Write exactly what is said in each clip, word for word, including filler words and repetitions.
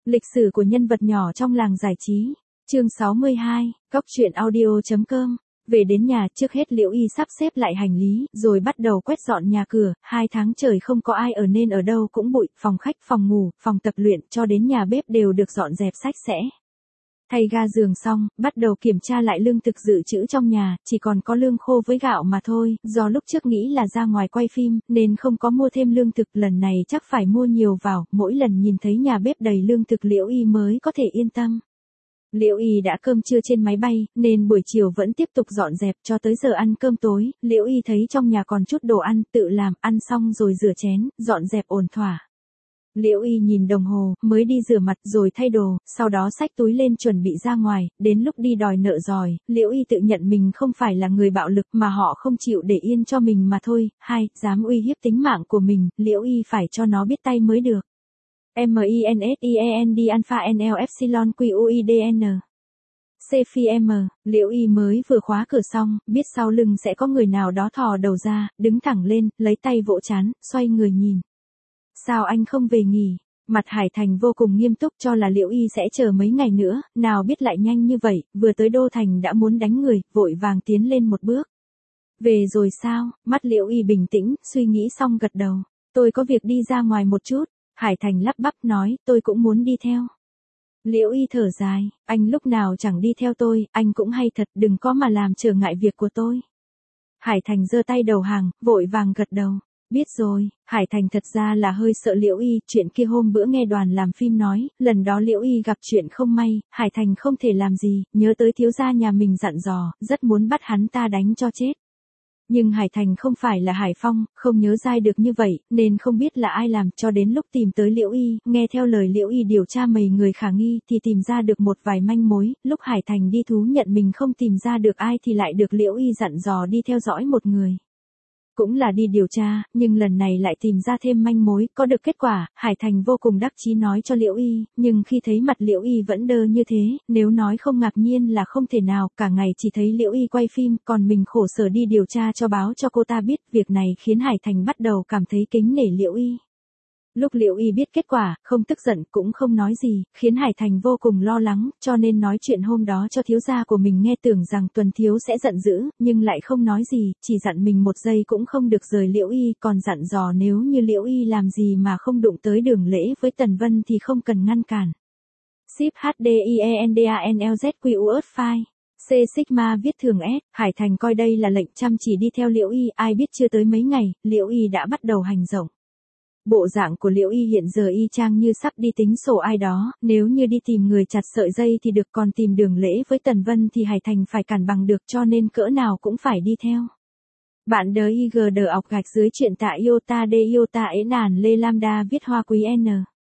Lịch sử của nhân vật nhỏ trong làng giải trí. Chương sáu mươi hai, Cóc truyện audio.com. Về đến nhà, trước hết Liễu Y sắp xếp lại hành lý, rồi bắt đầu quét dọn nhà cửa. Hai tháng trời không có ai ở nên ở đâu cũng bụi, phòng khách, phòng ngủ, phòng tập luyện, cho đến nhà bếp đều được dọn dẹp sạch sẽ. Thay ga giường xong, bắt đầu kiểm tra lại lương thực dự trữ trong nhà, chỉ còn có lương khô với gạo mà thôi, do lúc trước nghĩ là ra ngoài quay phim, nên không có mua thêm lương thực, lần này chắc phải mua nhiều vào, mỗi lần nhìn thấy nhà bếp đầy lương thực Liễu Y mới có thể yên tâm. Liễu Y đã cơm trưa trên máy bay, nên buổi chiều vẫn tiếp tục dọn dẹp cho tới giờ ăn cơm tối, Liễu Y thấy trong nhà còn chút đồ ăn, tự làm, ăn xong rồi rửa chén, dọn dẹp ổn thỏa. Liễu Y nhìn đồng hồ, mới đi rửa mặt rồi thay đồ, sau đó xách túi lên chuẩn bị ra ngoài, đến lúc đi đòi nợ rồi, Liễu Y tự nhận mình không phải là người bạo lực mà họ không chịu để yên cho mình mà thôi. Hai, dám uy hiếp tính mạng của mình, Liễu Y phải cho nó biết tay mới được. M I N S I E N D Alpha N L Epsilon Q U I D N C Phi M, Liễu Y mới vừa khóa cửa xong, biết sau lưng sẽ có người nào đó thò đầu ra, đứng thẳng lên, lấy tay vỗ trán, xoay người nhìn. Sao anh không về nghỉ? Mặt Hải Thành vô cùng nghiêm túc cho là Liễu Y sẽ chờ mấy ngày nữa, nào biết lại nhanh như vậy, vừa tới Đô Thành đã muốn đánh người, vội vàng tiến lên một bước. Về rồi sao? Mắt Liễu Y bình tĩnh, suy nghĩ xong gật đầu. Tôi có việc đi ra ngoài một chút. Hải Thành lắp bắp nói, tôi cũng muốn đi theo. Liễu Y thở dài, anh lúc nào chẳng đi theo tôi, anh cũng hay thật, đừng có mà làm trở ngại việc của tôi. Hải Thành giơ tay đầu hàng, vội vàng gật đầu. Biết rồi, Hải Thành thật ra là hơi sợ Liễu Y, chuyện kia hôm bữa nghe đoàn làm phim nói, lần đó Liễu Y gặp chuyện không may, Hải Thành không thể làm gì, nhớ tới thiếu gia nhà mình dặn dò, rất muốn bắt hắn ta đánh cho chết. Nhưng Hải Thành không phải là Hải Phong, không nhớ dai được như vậy, nên không biết là ai làm, cho đến lúc tìm tới Liễu Y, nghe theo lời Liễu Y điều tra mấy người khả nghi thì tìm ra được một vài manh mối, lúc Hải Thành đi thú nhận mình không tìm ra được ai thì lại được Liễu Y dặn dò đi theo dõi một người. Cũng là đi điều tra, nhưng lần này lại tìm ra thêm manh mối, có được kết quả, Hải Thành vô cùng đắc chí nói cho Liễu Y, nhưng khi thấy mặt Liễu Y vẫn đơ như thế, nếu nói không ngạc nhiên là không thể nào, cả ngày chỉ thấy Liễu Y quay phim, còn mình khổ sở đi điều tra cho báo cho cô ta biết, việc này khiến Hải Thành bắt đầu cảm thấy kính nể Liễu Y. Lúc Liễu Y biết kết quả, không tức giận cũng không nói gì, khiến Hải Thành vô cùng lo lắng, cho nên nói chuyện hôm đó cho thiếu gia của mình nghe, tưởng rằng Tuần thiếu sẽ giận dữ, nhưng lại không nói gì, chỉ dặn mình một giây cũng không được rời Liễu Y, còn dặn dò nếu như Liễu Y làm gì mà không đụng tới Đường Lễ với Tần Vân thì không cần ngăn cản. Ship H D I E N D A N L Z Q U S File. C Sigma viết thường S, Hải Thành coi đây là lệnh chăm chỉ đi theo Liễu Y, ai biết chưa tới mấy ngày, Liễu Y đã bắt đầu hành động. Bộ dạng của Liễu Y hiện giờ y chang như sắp đi tính sổ ai đó, nếu như đi tìm người chặt sợi dây thì được, còn tìm Đường Lễ với Tần Vân thì Hải Thành phải cản bằng được, cho nên cỡ nào cũng phải đi theo. Bạn đờ I G đờ ọc gạch dưới chuyện tại Iota D Iota ế nàn Lê Lambda viết hoa quý N.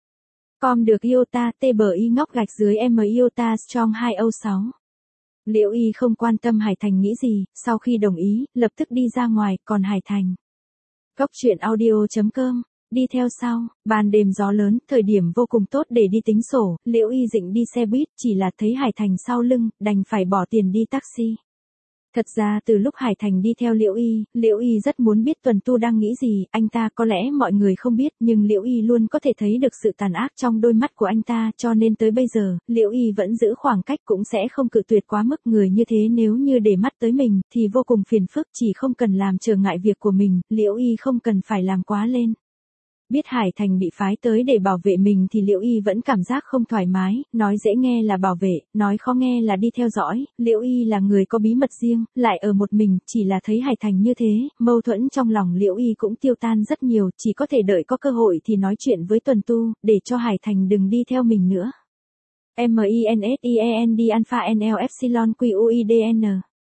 Com được Iota T bờ Y ngóc gạch dưới M Iota Strong hai không sáu. Liễu Y không quan tâm Hải Thành nghĩ gì, sau khi đồng ý, lập tức đi ra ngoài, còn Hải Thành. Cóc truyện audio.com. Đi theo sau, ban đêm gió lớn, thời điểm vô cùng tốt để đi tính sổ, Liễu Y định đi xe buýt, chỉ là thấy Hải Thành sau lưng, đành phải bỏ tiền đi taxi. Thật ra từ lúc Hải Thành đi theo Liễu Y, Liễu Y rất muốn biết Tuần Tu đang nghĩ gì, anh ta có lẽ mọi người không biết, nhưng Liễu Y luôn có thể thấy được sự tàn ác trong đôi mắt của anh ta, cho nên tới bây giờ, Liễu Y vẫn giữ khoảng cách, cũng sẽ không cự tuyệt quá mức người như thế, nếu như để mắt tới mình, thì vô cùng phiền phức, chỉ không cần làm trở ngại việc của mình, Liễu Y không cần phải làm quá lên. Biết Hải Thành bị phái tới để bảo vệ mình thì Liễu Y vẫn cảm giác không thoải mái, nói dễ nghe là bảo vệ, nói khó nghe là đi theo dõi, Liễu Y là người có bí mật riêng, lại ở một mình, chỉ là thấy Hải Thành như thế, mâu thuẫn trong lòng Liễu Y cũng tiêu tan rất nhiều, chỉ có thể đợi có cơ hội thì nói chuyện với Tuần Tu, để cho Hải Thành đừng đi theo mình nữa. M I N S I E N D Alpha N L Epsilon Q U I D N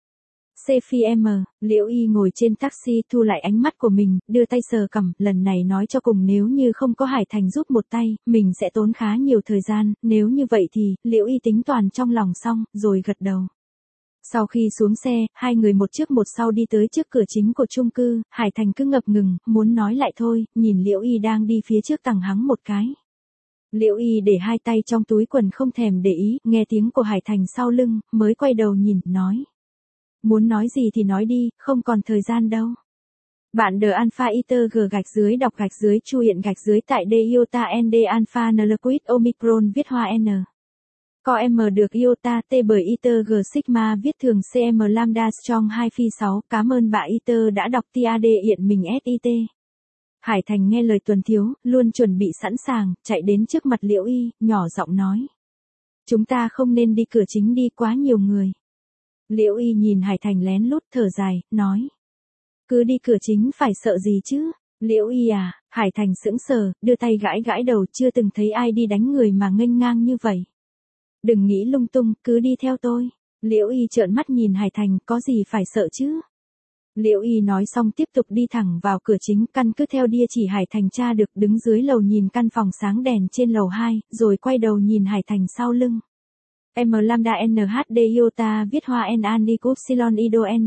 C Phi M, Liễu Y ngồi trên taxi thu lại ánh mắt của mình, đưa tay sờ cằm, lần này nói cho cùng nếu như không có Hải Thành giúp một tay, mình sẽ tốn khá nhiều thời gian, nếu như vậy thì, Liễu Y tính toàn trong lòng xong, rồi gật đầu. Sau khi xuống xe, hai người một trước một sau đi tới trước cửa chính của chung cư, Hải Thành cứ ngập ngừng, muốn nói lại thôi, nhìn Liễu Y đang đi phía trước tằng hắng một cái. Liễu Y để hai tay trong túi quần không thèm để ý, nghe tiếng của Hải Thành sau lưng, mới quay đầu nhìn, nói. Muốn nói gì thì nói đi, không còn thời gian đâu. Bạn The Alpha Iter G gạch dưới đọc gạch dưới chu hiện gạch dưới tại D Iota N D Alpha N Liquid Omicron viết hoa N. Co M được Iota T bởi Iter G Sigma viết thường C M Lambda Strong hai phi sáu. Cảm ơn bạn Iter đã đọc T A D hiện mình S I T. Hải Thành nghe lời Tuần Thiếu, luôn chuẩn bị sẵn sàng, chạy đến trước mặt Liễu Y, nhỏ giọng nói. Chúng ta không nên đi cửa chính đi quá nhiều người. Liễu Y nhìn Hải Thành lén lút thở dài, nói. Cứ đi cửa chính phải sợ gì chứ? Liễu Y à, Hải Thành sững sờ, đưa tay gãi gãi đầu, chưa từng thấy ai đi đánh người mà nghênh ngang như vậy. Đừng nghĩ lung tung, cứ đi theo tôi. Liễu Y trợn mắt nhìn Hải Thành, có gì phải sợ chứ? Liễu Y nói xong tiếp tục đi thẳng vào cửa chính, căn cứ theo địa chỉ Hải Thành tra được, đứng dưới lầu nhìn căn phòng sáng đèn trên lầu hai, rồi quay đầu nhìn Hải Thành sau lưng. M Lambda N H D Iota viết hoa N An Nicupsilon Ido N.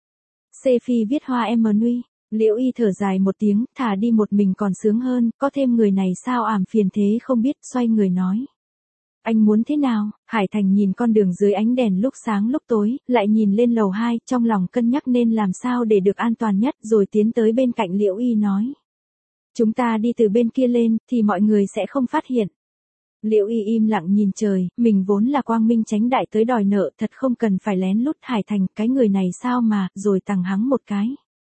C Phi viết hoa M Nui. Liễu Y thở dài một tiếng, thả đi một mình còn sướng hơn, có thêm người này sao ảm phiền thế không biết, xoay người nói. Anh muốn thế nào? Hải Thành nhìn con đường dưới ánh đèn lúc sáng lúc tối, lại nhìn lên lầu hai, trong lòng cân nhắc nên làm sao để được an toàn nhất, rồi tiến tới bên cạnh Liễu Y nói. Chúng ta đi từ bên kia lên, thì mọi người sẽ không phát hiện. Liễu Y im lặng nhìn trời, mình vốn là quang minh chánh đại tới đòi nợ, thật không cần phải lén lút. Hải Thành, cái người này sao mà, rồi tằng hắng một cái.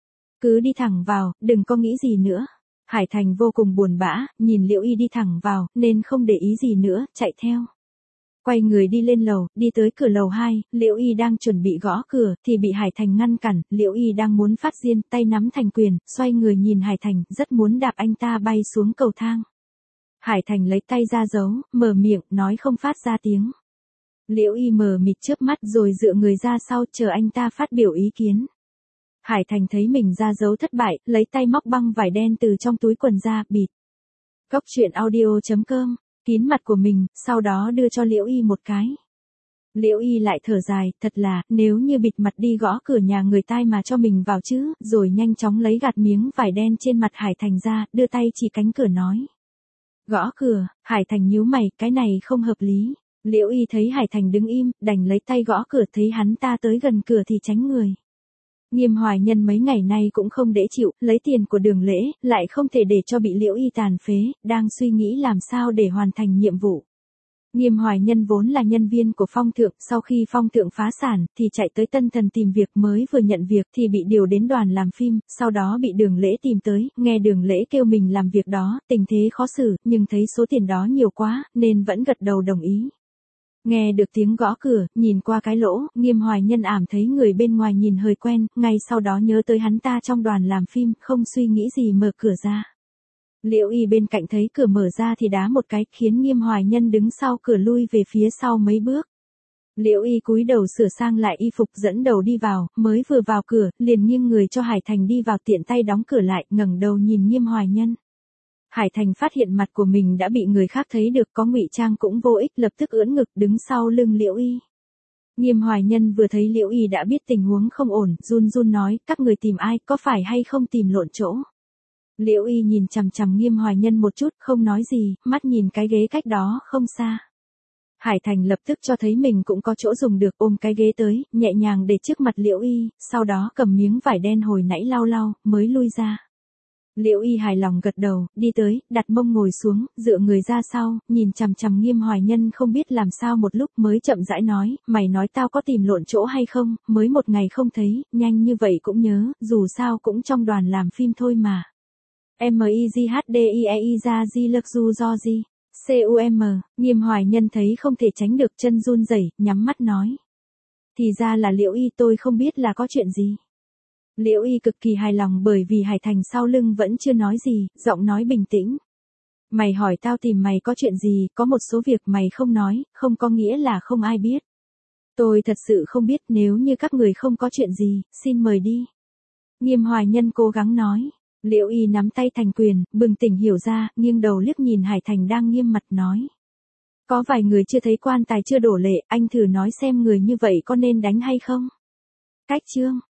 Cứ đi thẳng vào, đừng có nghĩ gì nữa. Hải Thành vô cùng buồn bã, nhìn Liễu Y đi thẳng vào, nên không để ý gì nữa, chạy theo. Quay người đi lên lầu, đi tới cửa lầu hai, Liễu Y đang chuẩn bị gõ cửa, thì bị Hải Thành ngăn cản. Liễu Y đang muốn phát diên, tay nắm thành quyền, xoay người nhìn Hải Thành, rất muốn đạp anh ta bay xuống cầu thang. Hải Thành lấy tay ra giấu, mở miệng, nói không phát ra tiếng. Liễu Y mờ mịt chớp mắt rồi dựa người ra sau, chờ anh ta phát biểu ý kiến. Hải Thành thấy mình ra dấu thất bại, lấy tay móc băng vải đen từ trong túi quần ra, bịt. Cốc truyện audio chấm com, kín mặt của mình, sau đó đưa cho Liễu Y một cái. Liễu Y lại thở dài, thật là, nếu như bịt mặt đi gõ cửa nhà người tai mà cho mình vào chứ, rồi nhanh chóng lấy gạt miếng vải đen trên mặt Hải Thành ra, đưa tay chỉ cánh cửa nói. Gõ cửa, Hải Thành nhíu mày, cái này không hợp lý. Liễu Y thấy Hải Thành đứng im, đành lấy tay gõ cửa, thấy hắn ta tới gần cửa thì tránh người. Nghiêm Hoài Nhân mấy ngày nay cũng không dễ chịu, lấy tiền của Đường Lễ, lại không thể để cho bị Liễu Y tàn phế, đang suy nghĩ làm sao để hoàn thành nhiệm vụ. Nghiêm Hoài Nhân vốn là nhân viên của Phong Thượng, sau khi Phong Thượng phá sản, thì chạy tới Tân Thần tìm việc, mới vừa nhận việc thì bị điều đến đoàn làm phim, sau đó bị Đường Lễ tìm tới, nghe Đường Lễ kêu mình làm việc đó, tình thế khó xử, nhưng thấy số tiền đó nhiều quá, nên vẫn gật đầu đồng ý. Nghe được tiếng gõ cửa, nhìn qua cái lỗ, Nghiêm Hoài Nhân ảm thấy người bên ngoài nhìn hơi quen, ngay sau đó nhớ tới hắn ta trong đoàn làm phim, không suy nghĩ gì mở cửa ra. Liễu Y bên cạnh thấy cửa mở ra thì đá một cái, khiến Nghiêm Hoài Nhân đứng sau cửa lui về phía sau mấy bước. Liễu Y cúi đầu sửa sang lại y phục dẫn đầu đi vào, mới vừa vào cửa, liền nghiêng người cho Hải Thành đi vào, tiện tay đóng cửa lại, ngẩng đầu nhìn Nghiêm Hoài Nhân. Hải Thành phát hiện mặt của mình đã bị người khác thấy được, có ngụy trang cũng vô ích, lập tức ưỡn ngực đứng sau lưng Liễu Y. Nghiêm Hoài Nhân vừa thấy Liễu Y đã biết tình huống không ổn, run run nói, các người tìm ai, có phải hay không tìm lộn chỗ. Liễu Y nhìn chằm chằm Nghiêm Hoài Nhân một chút, không nói gì, mắt nhìn cái ghế cách đó không xa. Hải Thành lập tức cho thấy mình cũng có chỗ dùng được, ôm cái ghế tới, nhẹ nhàng để trước mặt Liễu Y, sau đó cầm miếng vải đen hồi nãy lau lau, mới lui ra. Liễu Y hài lòng gật đầu, đi tới, đặt mông ngồi xuống, dựa người ra sau, nhìn chằm chằm Nghiêm Hoài Nhân không biết làm sao một lúc mới chậm rãi nói, mày nói tao có tìm lộn chỗ hay không, mới một ngày không thấy, nhanh như vậy cũng nhớ, dù sao cũng trong đoàn làm phim thôi mà. M I G H D I E I ra Di Lược Du Do Di. C U M, Nghiêm Hoài Nhân thấy không thể tránh được, chân run rẩy, nhắm mắt nói. Thì ra là Liễu Y, tôi không biết là có chuyện gì. Liễu Y cực kỳ hài lòng bởi vì Hải Thành sau lưng vẫn chưa nói gì, giọng nói bình tĩnh. Mày hỏi tao tìm mày có chuyện gì, có một số việc mày không nói, không có nghĩa là không ai biết. Tôi thật sự không biết, nếu như các người không có chuyện gì, xin mời đi. Nghiêm Hoài Nhân cố gắng nói. Liễu Y nắm tay thành quyền, bừng tỉnh hiểu ra, nghiêng đầu liếc nhìn Hải Thành đang nghiêm mặt nói. Có vài người chưa thấy quan tài chưa đổ lệ, anh thử nói xem người như vậy có nên đánh hay không? Cách chương.